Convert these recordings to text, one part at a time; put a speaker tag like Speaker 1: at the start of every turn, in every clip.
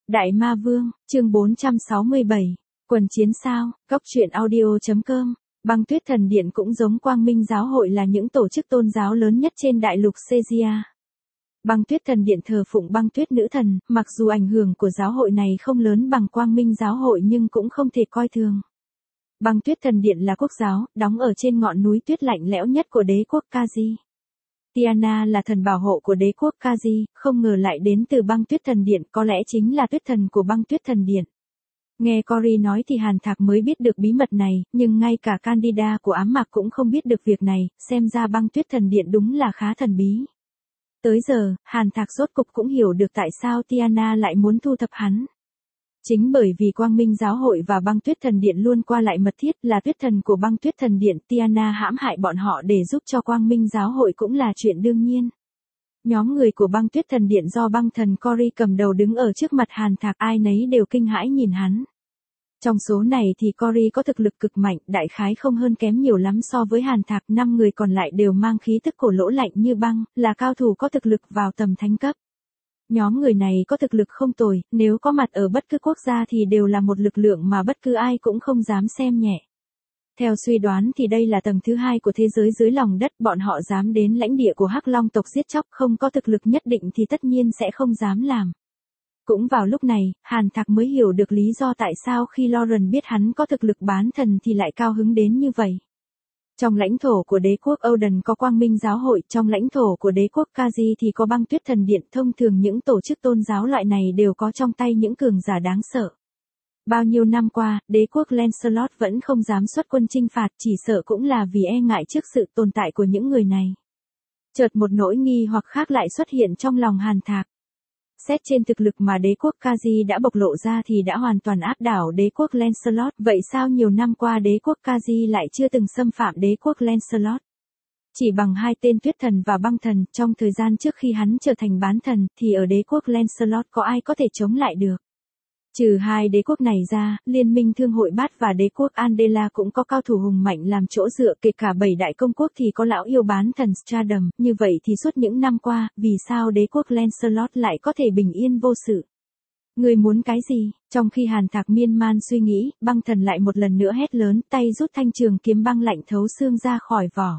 Speaker 1: Đại Ma Vương, chương 467. Quần chiến sao, Góc truyện audio.com. Băng Tuyết Thần Điện cũng giống Quang Minh Giáo hội là những tổ chức tôn giáo lớn nhất trên đại lục Caesarea. Băng Tuyết Thần Điện thờ phụng băng tuyết nữ thần, mặc dù ảnh hưởng của giáo hội này không lớn bằng Quang Minh Giáo hội nhưng cũng không thể coi thường. Băng Tuyết Thần Điện là quốc giáo, đóng ở trên ngọn núi tuyết lạnh lẽo nhất của đế quốc Kazi. Tiana là thần bảo hộ của đế quốc Kazi, không ngờ lại đến từ băng tuyết thần điện, có lẽ chính là tuyết thần của băng tuyết thần điện. Nghe Cory nói thì Hàn Thạc mới biết được bí mật này, nhưng ngay cả Candida của ám mạc cũng không biết được việc này, xem ra băng tuyết thần điện đúng là khá thần bí. Tới giờ, Hàn Thạc rốt cục cũng hiểu được tại sao Tiana lại muốn thu thập hắn. Chính bởi vì Quang Minh Giáo hội và băng tuyết thần điện luôn qua lại mật thiết, là tuyết thần của băng tuyết thần điện, Tiana hãm hại bọn họ để giúp cho Quang Minh Giáo hội cũng là chuyện đương nhiên. Nhóm người của băng tuyết thần điện do băng thần Cory cầm đầu đứng ở trước mặt Hàn Thạc, ai nấy đều kinh hãi nhìn hắn. Trong số này thì Cory có thực lực cực mạnh, đại khái không hơn kém nhiều lắm so với Hàn Thạc, 5 người còn lại đều mang khí tức cổ lỗ lạnh như băng, là cao thủ có thực lực vào tầm thánh cấp. Nhóm người này có thực lực không tồi, nếu có mặt ở bất cứ quốc gia thì đều là một lực lượng mà bất cứ ai cũng không dám xem nhẹ. Theo suy đoán thì đây là tầng thứ 2 của thế giới dưới lòng đất, bọn họ dám đến lãnh địa của Hắc Long tộc giết chóc, không có thực lực nhất định thì tất nhiên sẽ không dám làm. Cũng vào lúc này, Hàn Thạc mới hiểu được lý do tại sao khi Lauren biết hắn có thực lực bán thần thì lại cao hứng đến như vậy. Trong lãnh thổ của đế quốc Odin có Quang Minh Giáo hội, trong lãnh thổ của đế quốc Kazi thì có băng tuyết thần điện, thông thường những tổ chức tôn giáo loại này đều có trong tay những cường giả đáng sợ. Bao nhiêu năm qua, đế quốc Lancelot vẫn không dám xuất quân chinh phạt, chỉ sợ cũng là vì e ngại trước sự tồn tại của những người này. Chợt một nỗi nghi hoặc khác lại xuất hiện trong lòng Hàn Thạc. Xét trên thực lực mà đế quốc Kazi đã bộc lộ ra thì đã hoàn toàn áp đảo đế quốc Lancelot, vậy sao nhiều năm qua đế quốc Kazi lại chưa từng xâm phạm đế quốc Lancelot? Chỉ bằng hai tên tuyết thần và băng thần, trong thời gian trước khi hắn trở thành bán thần, thì ở đế quốc Lancelot có ai có thể chống lại được? Trừ hai đế quốc này ra, Liên minh Thương hội Bát và đế quốc Andela cũng có cao thủ hùng mạnh làm chỗ dựa, kể cả 7 đại công quốc thì có lão yêu bán thần Stradum, như vậy thì suốt những năm qua, vì sao đế quốc Lancelot lại có thể bình yên vô sự? Người muốn cái gì? Trong khi Hàn Thạc miên man suy nghĩ, băng thần lại một lần nữa hét lớn, tay rút thanh trường kiếm băng lạnh thấu xương ra khỏi vỏ.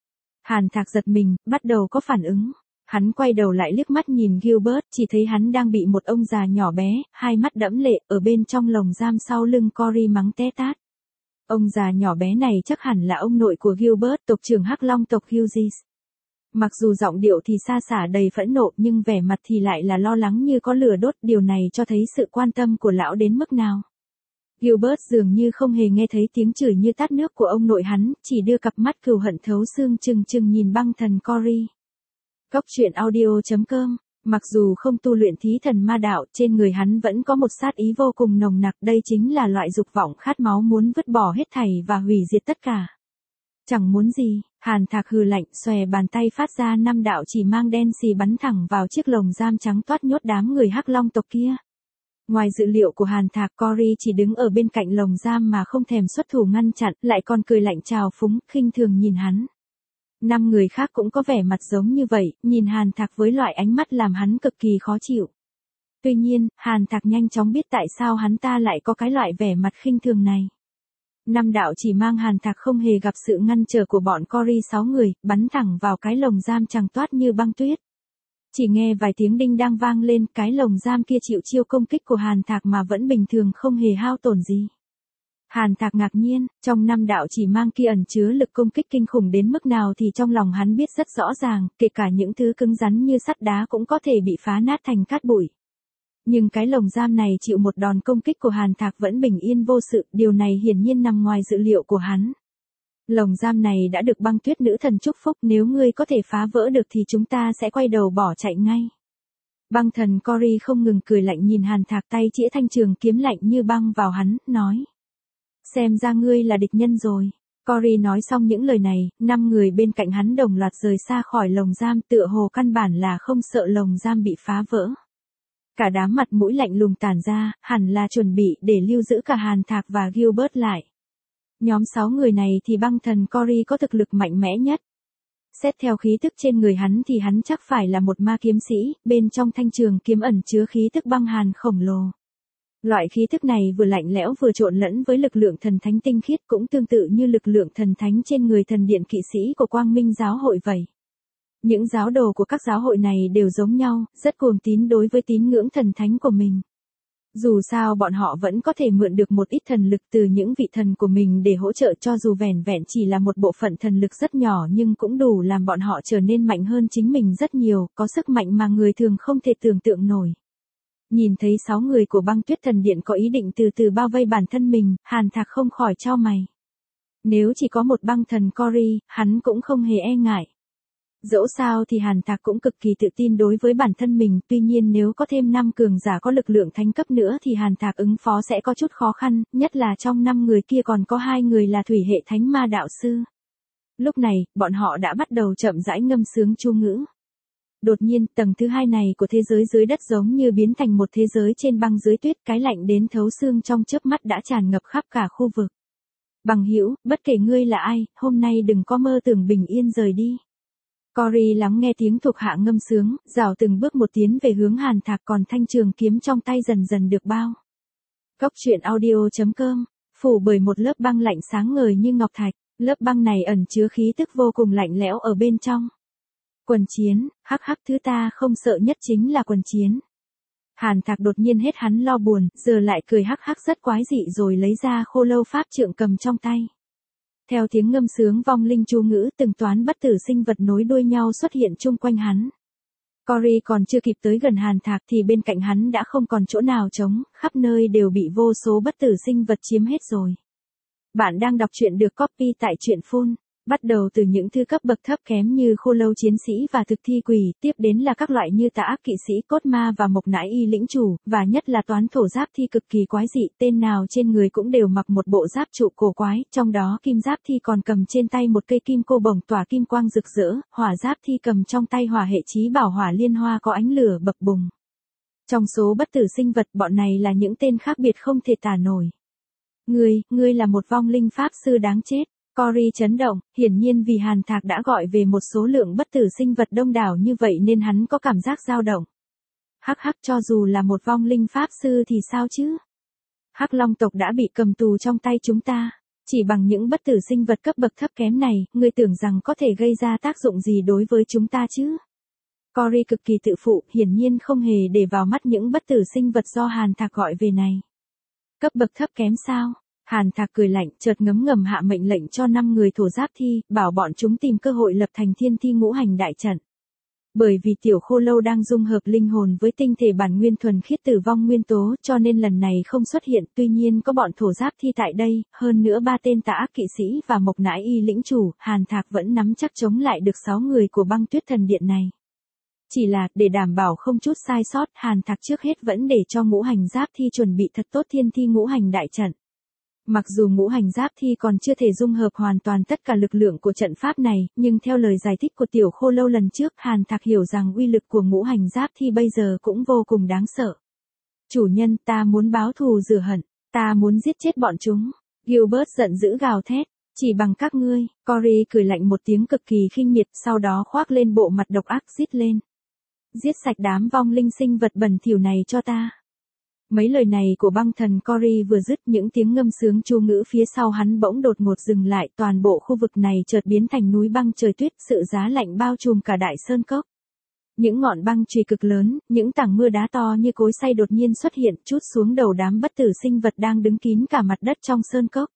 Speaker 1: Hàn Thạc giật mình, bắt đầu có phản ứng. Hắn quay đầu lại liếc mắt nhìn Gilbert, chỉ thấy hắn đang bị một ông già nhỏ bé, hai mắt đẫm lệ, ở bên trong lồng giam sau lưng Cory mắng té tát. Ông già nhỏ bé này chắc hẳn là ông nội của Gilbert, tộc trưởng Hắc Long tộc Hughes. Mặc dù giọng điệu thì xa xả đầy phẫn nộ nhưng vẻ mặt thì lại là lo lắng như có lửa đốt, điều này cho thấy sự quan tâm của lão đến mức nào. Gilbert dường như không hề nghe thấy tiếng chửi như tát nước của ông nội hắn, chỉ đưa cặp mắt cừu hận thấu xương trừng trừng nhìn băng thần Cory. Góc truyện audio.com. Mặc dù không tu luyện thí thần ma đạo, trên người hắn vẫn có một sát ý vô cùng nồng nặc, đây chính là loại dục vọng khát máu muốn vứt bỏ hết thảy và hủy diệt tất cả. Chẳng muốn gì, Hàn Thạc hừ lạnh, xòe bàn tay phát ra 5 đạo chỉ mang đen xì bắn thẳng vào chiếc lồng giam trắng toát nhốt đám người Hắc Long tộc kia. Ngoài dự liệu của Hàn Thạc, Cory chỉ đứng ở bên cạnh lồng giam mà không thèm xuất thủ ngăn chặn, lại còn cười lạnh trào phúng, khinh thường nhìn hắn. 5 người khác cũng có vẻ mặt giống như vậy, nhìn Hàn Thạc với loại ánh mắt làm hắn cực kỳ khó chịu. Tuy nhiên, Hàn Thạc nhanh chóng biết tại sao hắn ta lại có cái loại vẻ mặt khinh thường này. 5 đạo chỉ mang Hàn Thạc không hề gặp sự ngăn trở của bọn Cory 6 người, bắn thẳng vào cái lồng giam trắng toát như băng tuyết. Chỉ nghe vài tiếng đinh đang vang lên, cái lồng giam kia chịu chiêu công kích của Hàn Thạc mà vẫn bình thường không hề hao tổn gì. Hàn Thạc ngạc nhiên, trong 5 đạo chỉ mang kia ẩn chứa lực công kích kinh khủng đến mức nào thì trong lòng hắn biết rất rõ ràng, kể cả những thứ cứng rắn như sắt đá cũng có thể bị phá nát thành cát bụi. Nhưng cái lồng giam này chịu một đòn công kích của Hàn Thạc vẫn bình yên vô sự, điều này hiển nhiên nằm ngoài dự liệu của hắn. Lồng giam này đã được băng tuyết nữ thần chúc phúc, nếu ngươi có thể phá vỡ được thì chúng ta sẽ quay đầu bỏ chạy ngay. Băng thần Cory không ngừng cười lạnh nhìn Hàn Thạc, tay chĩa thanh trường kiếm lạnh như băng vào hắn, nói. Xem ra ngươi là địch nhân rồi. Cory nói xong những lời này, 5 người bên cạnh hắn đồng loạt rời xa khỏi lồng giam, tựa hồ căn bản là không sợ lồng giam bị phá vỡ. Cả đám mặt mũi lạnh lùng tản ra, hẳn là chuẩn bị để lưu giữ cả Hàn Thạc và Gilbert lại. Nhóm 6 người này thì băng thần Cory có thực lực mạnh mẽ nhất. Xét theo khí tức trên người hắn thì hắn chắc phải là một ma kiếm sĩ, bên trong thanh trường kiếm ẩn chứa khí tức băng hàn khổng lồ. Loại khí tức này vừa lạnh lẽo vừa trộn lẫn với lực lượng thần thánh tinh khiết, cũng tương tự như lực lượng thần thánh trên người thần điện kỵ sĩ của Quang Minh giáo hội vậy. Những giáo đồ của các giáo hội này đều giống nhau, rất cuồng tín đối với tín ngưỡng thần thánh của mình. Dù sao bọn họ vẫn có thể mượn được một ít thần lực từ những vị thần của mình để hỗ trợ, cho dù vẻn vẹn chỉ là một bộ phận thần lực rất nhỏ nhưng cũng đủ làm bọn họ trở nên mạnh hơn chính mình rất nhiều, có sức mạnh mà người thường không thể tưởng tượng nổi. Nhìn thấy 6 người của băng tuyết thần điện có ý định từ từ bao vây bản thân mình, Hàn Thạc không khỏi chau mày. Nếu chỉ có một băng thần Cory, hắn cũng không hề e ngại. Dẫu sao thì Hàn Thạc cũng cực kỳ tự tin đối với bản thân mình, tuy nhiên nếu có thêm 5 cường giả có lực lượng thánh cấp nữa thì Hàn Thạc ứng phó sẽ có chút khó khăn, nhất là trong 5 người kia còn có 2 người là thủy hệ thánh ma đạo sư. Lúc này, bọn họ đã bắt đầu chậm rãi ngâm sướng chú ngữ. Đột nhiên, tầng thứ 2 này của thế giới dưới đất giống như biến thành một thế giới trên băng dưới tuyết, cái lạnh đến thấu xương trong chớp mắt đã tràn ngập khắp cả khu vực. Bằng hữu, bất kể ngươi là ai, hôm nay đừng có mơ tưởng bình yên rời đi. Cory lắng nghe tiếng thuộc hạ ngâm sướng, rảo từng bước một tiến về hướng Hàn Thạc, còn thanh trường kiếm trong tay dần dần được bao. Cốc truyện audio.com, phủ bởi một lớp băng lạnh sáng ngời như ngọc thạch, lớp băng này ẩn chứa khí tức vô cùng lạnh lẽo ở bên trong. Quần chiến, hắc hắc, thứ ta không sợ nhất chính là quần chiến. Hàn Thạc đột nhiên hết hắn lo buồn, giờ lại cười hắc hắc rất quái dị rồi lấy ra khô lâu pháp trượng cầm trong tay. Theo tiếng ngâm sướng vong linh chú ngữ, từng toán bất tử sinh vật nối đuôi nhau xuất hiện chung quanh hắn. Cory còn chưa kịp tới gần Hàn Thạc thì bên cạnh hắn đã không còn chỗ nào trống, khắp nơi đều bị vô số bất tử sinh vật chiếm hết rồi. Bạn đang đọc truyện được copy tại truyện Full. Bắt đầu từ những thứ cấp bậc thấp kém như khô lâu chiến sĩ và thực thi quỷ, tiếp đến là các loại như tà ác kỵ sĩ, cốt ma và mộc nãi y lĩnh chủ, và nhất là toán thổ giáp thi cực kỳ quái dị, tên nào trên người cũng đều mặc một bộ giáp trụ cổ quái, trong đó kim giáp thi còn cầm trên tay một cây kim cô bổng tỏa kim quang rực rỡ, hỏa giáp thi cầm trong tay hỏa hệ chí bảo hỏa liên hoa có ánh lửa bập bùng. Trong số bất tử sinh vật, bọn này là những tên khác biệt không thể tả nổi. Ngươi là một vong linh pháp sư đáng chết. Cory chấn động, hiển nhiên vì Hàn Thạc đã gọi về một số lượng bất tử sinh vật đông đảo như vậy nên hắn có cảm giác dao động. Hắc hắc, cho dù là một vong linh pháp sư thì sao chứ? Hắc Long tộc đã bị cầm tù trong tay chúng ta. Chỉ bằng những bất tử sinh vật cấp bậc thấp kém này, ngươi tưởng rằng có thể gây ra tác dụng gì đối với chúng ta chứ? Cory cực kỳ tự phụ, hiển nhiên không hề để vào mắt những bất tử sinh vật do Hàn Thạc gọi về này. Cấp bậc thấp kém sao? Hàn Thạc cười lạnh, chợt ngấm ngầm hạ mệnh lệnh cho 5 người thổ giáp thi, bảo bọn chúng tìm cơ hội lập thành thiên thi ngũ hành đại trận. Bởi vì tiểu khô lâu đang dung hợp linh hồn với tinh thể bản nguyên thuần khiết tử vong nguyên tố, cho nên lần này không xuất hiện, tuy nhiên có bọn thổ giáp thi tại đây, hơn nữa 3 tên tà ác kỵ sĩ và mộc nãi y lĩnh chủ, Hàn Thạc vẫn nắm chắc chống lại được 6 người của băng tuyết thần điện này. Chỉ là, để đảm bảo không chút sai sót, Hàn Thạc trước hết vẫn để cho ngũ hành giáp thi chuẩn bị thật tốt thiên thi ngũ hành đại trận. Mặc dù ngũ hành giáp thi còn chưa thể dung hợp hoàn toàn tất cả lực lượng của trận pháp này, nhưng theo lời giải thích của tiểu khô lâu lần trước, Hàn Thạc hiểu rằng uy lực của ngũ hành giáp thi bây giờ cũng vô cùng đáng sợ. Chủ nhân, ta muốn báo thù rửa hận, ta muốn giết chết bọn chúng. Gilbert giận dữ gào thét, chỉ bằng các ngươi. Cory cười lạnh một tiếng cực kỳ khinh miệt, sau đó khoác lên bộ mặt độc ác rít lên. Giết sạch đám vong linh sinh vật bẩn thỉu này cho ta. Mấy lời này của băng thần Cory vừa dứt, những tiếng ngâm sướng chú ngữ phía sau hắn bỗng đột ngột dừng lại, toàn bộ khu vực này chợt biến thành núi băng trời tuyết, sự giá lạnh bao trùm cả đại sơn cốc. Những ngọn băng chùy cực lớn, những tảng mưa đá to như cối xay đột nhiên xuất hiện, trút xuống đầu đám bất tử sinh vật đang đứng kín cả mặt đất trong sơn cốc.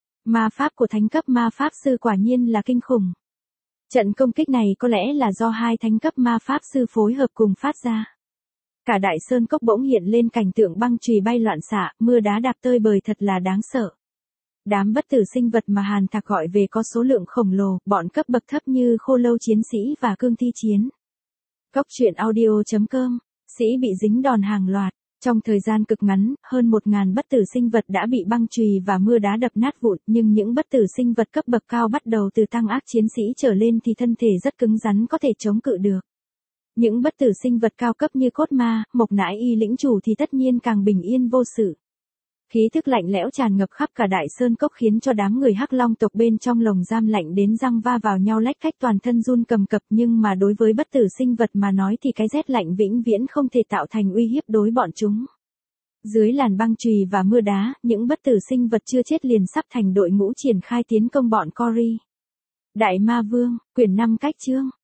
Speaker 1: Ma pháp của thánh cấp ma pháp sư quả nhiên là kinh khủng. Trận công kích này có lẽ là do 2 thánh cấp ma pháp sư phối hợp cùng phát ra. Cả đại sơn cốc bỗng hiện lên cảnh tượng băng chùy bay loạn xạ, mưa đá đạp tơi bời thật là đáng sợ. Đám bất tử sinh vật mà Hàn Thạc gọi về có số lượng khổng lồ, bọn cấp bậc thấp như khô lâu chiến sĩ và cương thi chiến. Cốc truyện audio.com, sĩ bị dính đòn hàng loạt. Trong thời gian cực ngắn, hơn 1000 bất tử sinh vật đã bị băng chùy và mưa đá đập nát vụn, nhưng những bất tử sinh vật cấp bậc cao bắt đầu từ tăng ác chiến sĩ trở lên thì thân thể rất cứng rắn có thể chống cự được. Những bất tử sinh vật cao cấp như cốt ma, mộc nãi y lĩnh chủ thì tất nhiên càng bình yên vô sự. Khí thức lạnh lẽo tràn ngập khắp cả đại sơn cốc khiến cho đám người Hắc Long tộc bên trong lồng giam lạnh đến răng va vào nhau lách cách toàn thân run cầm cập, nhưng mà đối với bất tử sinh vật mà nói thì cái rét lạnh vĩnh viễn không thể tạo thành uy hiếp đối bọn chúng. Dưới làn băng chùy và mưa đá, những bất tử sinh vật chưa chết liền sắp thành đội ngũ triển khai tiến công bọn Cory. Đại Ma Vương, quyển 5 cách chương.